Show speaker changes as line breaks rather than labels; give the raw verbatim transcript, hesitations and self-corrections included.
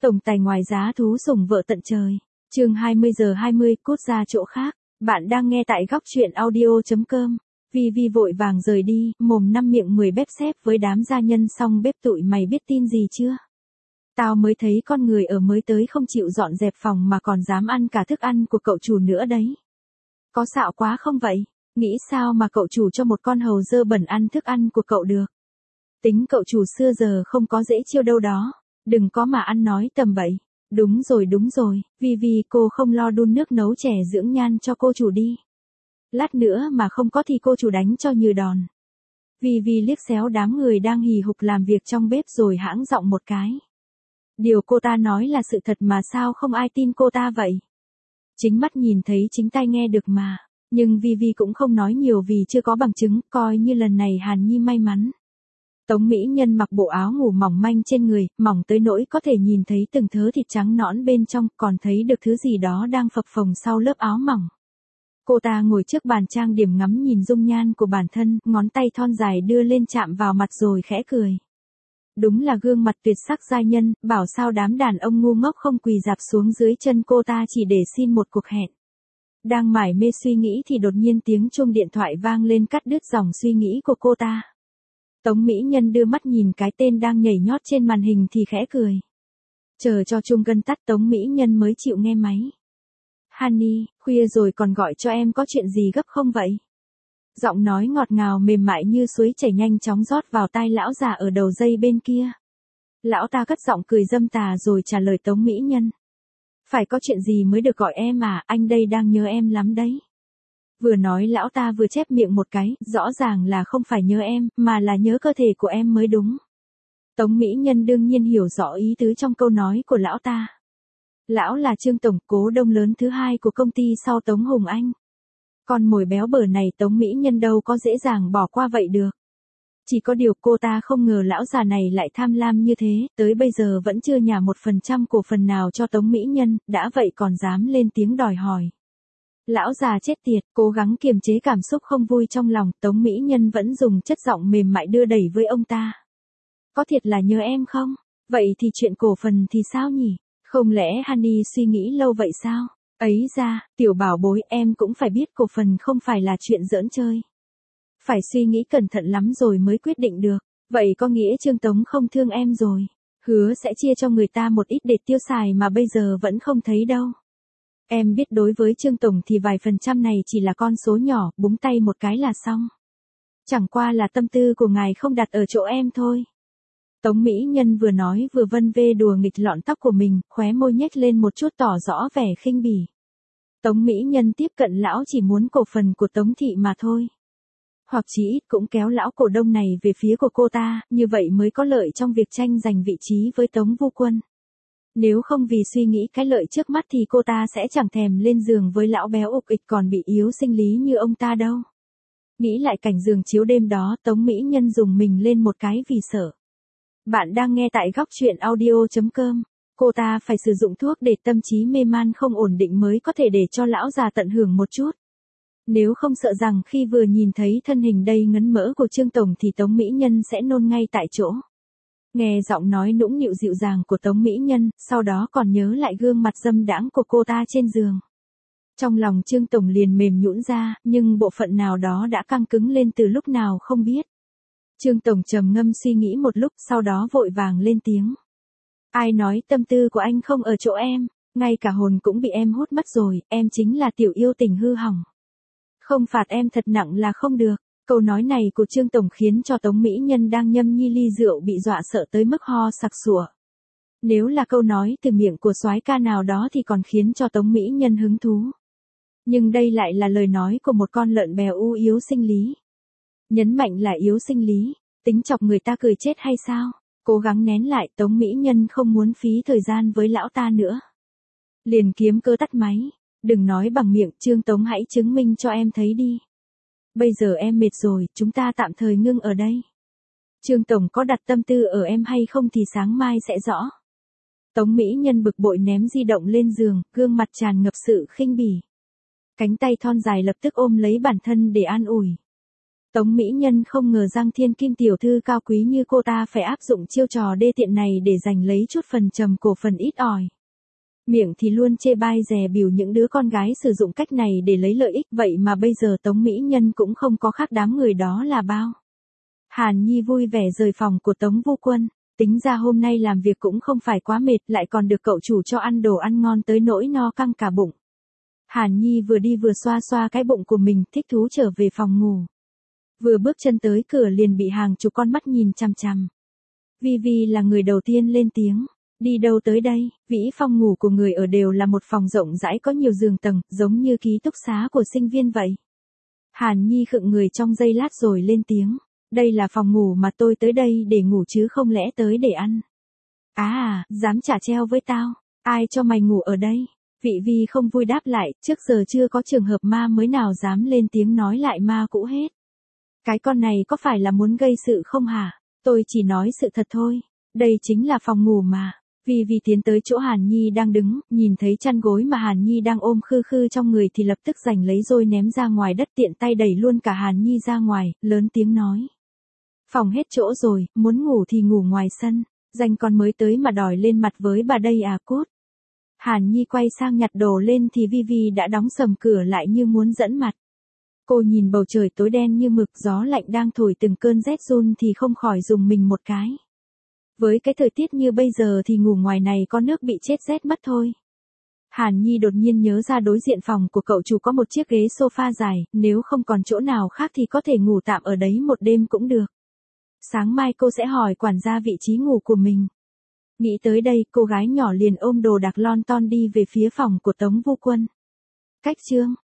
Tổng tài ngoài giá thú sủng vợ tận trời. Chương hai mươi giờ hai mươi, cút ra chỗ khác. Bạn đang nghe tại góc truyện audio chấm com. Vi Vi vội vàng rời đi, mồm năm miệng mười bếp xếp với đám gia nhân xong bếp tụi mày biết tin gì chưa? Tao mới thấy con người ở mới tới không chịu dọn dẹp phòng mà còn dám ăn cả thức ăn của cậu chủ nữa đấy. Có xạo quá không vậy? Nghĩ sao mà cậu chủ cho một con hầu dơ bẩn ăn thức ăn của cậu được? Tính cậu chủ xưa giờ không có dễ chiêu đâu đó. Đừng có mà ăn nói tầm bậy. Đúng rồi đúng rồi, vì vì cô không lo đun nước nấu chè dưỡng nhan cho cô chủ đi. Lát nữa mà không có thì cô chủ đánh cho như đòn. Vì vì liếc xéo đám người đang hì hục làm việc trong bếp rồi hãng giọng một cái. Điều cô ta nói là sự thật mà sao không ai tin cô ta vậy? Chính mắt nhìn thấy chính tai nghe được mà. Nhưng Vi Vi cũng không nói nhiều vì chưa có bằng chứng, coi như lần này Hàn Nhi may mắn. Tống Mỹ Nhân mặc bộ áo ngủ mỏng manh trên người, mỏng tới nỗi có thể nhìn thấy từng thớ thịt trắng nõn bên trong, còn thấy được thứ gì đó đang phập phồng sau lớp áo mỏng. Cô ta ngồi trước bàn trang điểm ngắm nhìn dung nhan của bản thân, ngón tay thon dài đưa lên chạm vào mặt rồi khẽ cười. Đúng là gương mặt tuyệt sắc giai nhân, bảo sao đám đàn ông ngu ngốc không quỳ dạp xuống dưới chân cô ta chỉ để xin một cuộc hẹn. Đang mải mê suy nghĩ thì đột nhiên tiếng chuông điện thoại vang lên cắt đứt dòng suy nghĩ của cô ta. Tống Mỹ Nhân đưa mắt nhìn cái tên đang nhảy nhót trên màn hình thì khẽ cười. Chờ cho chuông gân tắt Tống Mỹ Nhân mới chịu nghe máy. Honey, khuya rồi còn gọi cho em có chuyện gì gấp không vậy? Giọng nói ngọt ngào mềm mại như suối chảy nhanh chóng rót vào tai lão già ở đầu dây bên kia. Lão ta cất giọng cười dâm tà rồi trả lời Tống Mỹ Nhân. Phải có chuyện gì mới được gọi em à, anh đây đang nhớ em lắm đấy. Vừa nói lão ta vừa chép miệng một cái, rõ ràng là không phải nhớ em, mà là nhớ cơ thể của em mới đúng. Tống Mỹ Nhân đương nhiên hiểu rõ ý tứ trong câu nói của lão ta. Lão là Trương Tổng, cố đông lớn thứ hai của công ty sau Tống Hùng Anh. Con mồi béo bở này Tống Mỹ Nhân đâu có dễ dàng bỏ qua vậy được. Chỉ có điều cô ta không ngờ lão già này lại tham lam như thế, tới bây giờ vẫn chưa nhả một phần trăm cổ phần nào cho Tống Mỹ Nhân, đã vậy còn dám lên tiếng đòi hỏi. Lão già chết tiệt, cố gắng kiềm chế cảm xúc không vui trong lòng, Tống Mỹ Nhân vẫn dùng chất giọng mềm mại đưa đẩy với ông ta. Có thiệt là nhớ em không? Vậy thì chuyện cổ phần thì sao nhỉ? Không lẽ Honey suy nghĩ lâu vậy sao? Ấy ra, tiểu bảo bối em cũng phải biết cổ phần không phải là chuyện giỡn chơi. Phải suy nghĩ cẩn thận lắm rồi mới quyết định được. Vậy có nghĩa Trương Tống không thương em rồi. Hứa sẽ chia cho người ta một ít để tiêu xài mà bây giờ vẫn không thấy đâu. Em biết đối với Trương Tổng thì vài phần trăm này chỉ là con số nhỏ, búng tay một cái là xong. Chẳng qua là tâm tư của ngài không đặt ở chỗ em thôi. Tống Mỹ Nhân vừa nói vừa vân vê đùa nghịch lọn tóc của mình, khóe môi nhếch lên một chút tỏ rõ vẻ khinh bỉ. Tống Mỹ Nhân tiếp cận lão chỉ muốn cổ phần của Tống Thị mà thôi. Hoặc chỉ ít cũng kéo lão cổ đông này về phía của cô ta, như vậy mới có lợi trong việc tranh giành vị trí với Tống Vu Quân. Nếu không vì suy nghĩ cái lợi trước mắt thì cô ta sẽ chẳng thèm lên giường với lão béo ục ịch còn bị yếu sinh lý như ông ta đâu. Nghĩ lại cảnh giường chiếu đêm đó Tống Mỹ Nhân dùng mình lên một cái vì sợ. Bạn đang nghe tại góc truyện audio chấm com. Cô ta phải sử dụng thuốc để tâm trí mê man không ổn định mới có thể để cho lão già tận hưởng một chút. Nếu không sợ rằng khi vừa nhìn thấy thân hình đầy ngấn mỡ của Trương Tổng thì Tống Mỹ Nhân sẽ nôn ngay tại chỗ. Nghe giọng nói nũng nịu dịu dàng của Tống Mỹ Nhân, sau đó còn nhớ lại gương mặt dâm đãng của cô ta trên giường. Trong lòng Trương Tổng liền mềm nhũn ra, nhưng bộ phận nào đó đã căng cứng lên từ lúc nào không biết. Trương Tổng trầm ngâm suy nghĩ một lúc sau đó vội vàng lên tiếng. Ai nói tâm tư của anh không ở chỗ em, ngay cả hồn cũng bị em hút mất rồi, em chính là tiểu yêu tình hư hỏng. Không phạt em thật nặng là không được. Câu nói này của Trương Tổng khiến cho Tống Mỹ Nhân đang nhâm nhi ly rượu bị dọa sợ tới mức ho sặc sụa. Nếu là câu nói từ miệng của soái ca nào đó thì còn khiến cho Tống Mỹ Nhân hứng thú. Nhưng đây lại là lời nói của một con lợn bèo u yếu sinh lý. Nhấn mạnh là yếu sinh lý, tính chọc người ta cười chết hay sao? Cố gắng nén lại Tống Mỹ Nhân không muốn phí thời gian với lão ta nữa. Liền kiếm cơ tắt máy. Đừng nói bằng miệng, Trương Tống hãy chứng minh cho em thấy đi. Bây giờ em mệt rồi, chúng ta tạm thời ngưng ở đây. Trương Tổng có đặt tâm tư ở em hay không thì sáng mai sẽ rõ. Tống Mỹ Nhân bực bội ném di động lên giường, gương mặt tràn ngập sự khinh bỉ. Cánh tay thon dài lập tức ôm lấy bản thân để an ủi. Tống Mỹ Nhân không ngờ Giang Thiên Kim tiểu thư cao quý như cô ta phải áp dụng chiêu trò đê tiện này để giành lấy chút phần trầm cổ phần ít ỏi. Miệng thì luôn chê bai dè bỉu những đứa con gái sử dụng cách này để lấy lợi ích, vậy mà bây giờ Tống Mỹ Nhân cũng không có khác đám người đó là bao. Hàn Nhi vui vẻ rời phòng của Tống Vu Quân, tính ra hôm nay làm việc cũng không phải quá mệt, lại còn được cậu chủ cho ăn đồ ăn ngon tới nỗi no căng cả bụng. Hàn Nhi vừa đi vừa xoa xoa cái bụng của mình, thích thú trở về phòng ngủ. Vừa bước chân tới cửa liền bị hàng chục con mắt nhìn chằm chằm. Vi Vi là người đầu tiên lên tiếng. Đi đâu tới đây? Vĩ phòng ngủ của người ở đều là một phòng rộng rãi có nhiều giường tầng, giống như ký túc xá của sinh viên vậy. Hàn Nhi khựng người trong giây lát rồi lên tiếng. Đây là phòng ngủ mà tôi tới đây để ngủ chứ không lẽ tới để ăn. À à, dám trả treo với tao. Ai cho mày ngủ ở đây? Vị Vi không vui đáp lại, trước giờ chưa có trường hợp ma mới nào dám lên tiếng nói lại ma cũ hết. Cái con này có phải là muốn gây sự không hả? Tôi chỉ nói sự thật thôi. Đây chính là phòng ngủ mà. Vi Vi tiến tới chỗ Hàn Nhi đang đứng, nhìn thấy chăn gối mà Hàn Nhi đang ôm khư khư trong người thì lập tức giành lấy rồi ném ra ngoài đất, tiện tay đẩy luôn cả Hàn Nhi ra ngoài, lớn tiếng nói. Phòng hết chỗ rồi, muốn ngủ thì ngủ ngoài sân, danh con mới tới mà đòi lên mặt với bà đây à cút. Hàn Nhi quay sang nhặt đồ lên thì Vi Vi đã đóng sầm cửa lại như muốn dẫn mặt. Cô nhìn bầu trời tối đen như mực, gió lạnh đang thổi từng cơn rét run thì không khỏi rùng mình một cái. Với cái thời tiết như bây giờ thì ngủ ngoài này có nước bị chết rét mất thôi. Hàn Nhi đột nhiên nhớ ra đối diện phòng của cậu chủ có một chiếc ghế sofa dài, nếu không còn chỗ nào khác thì có thể ngủ tạm ở đấy một đêm cũng được. Sáng mai cô sẽ hỏi quản gia vị trí ngủ của mình. Nghĩ tới đây, cô gái nhỏ liền ôm đồ đạc lon ton đi về phía phòng của Tống Vu Quân. Cách chương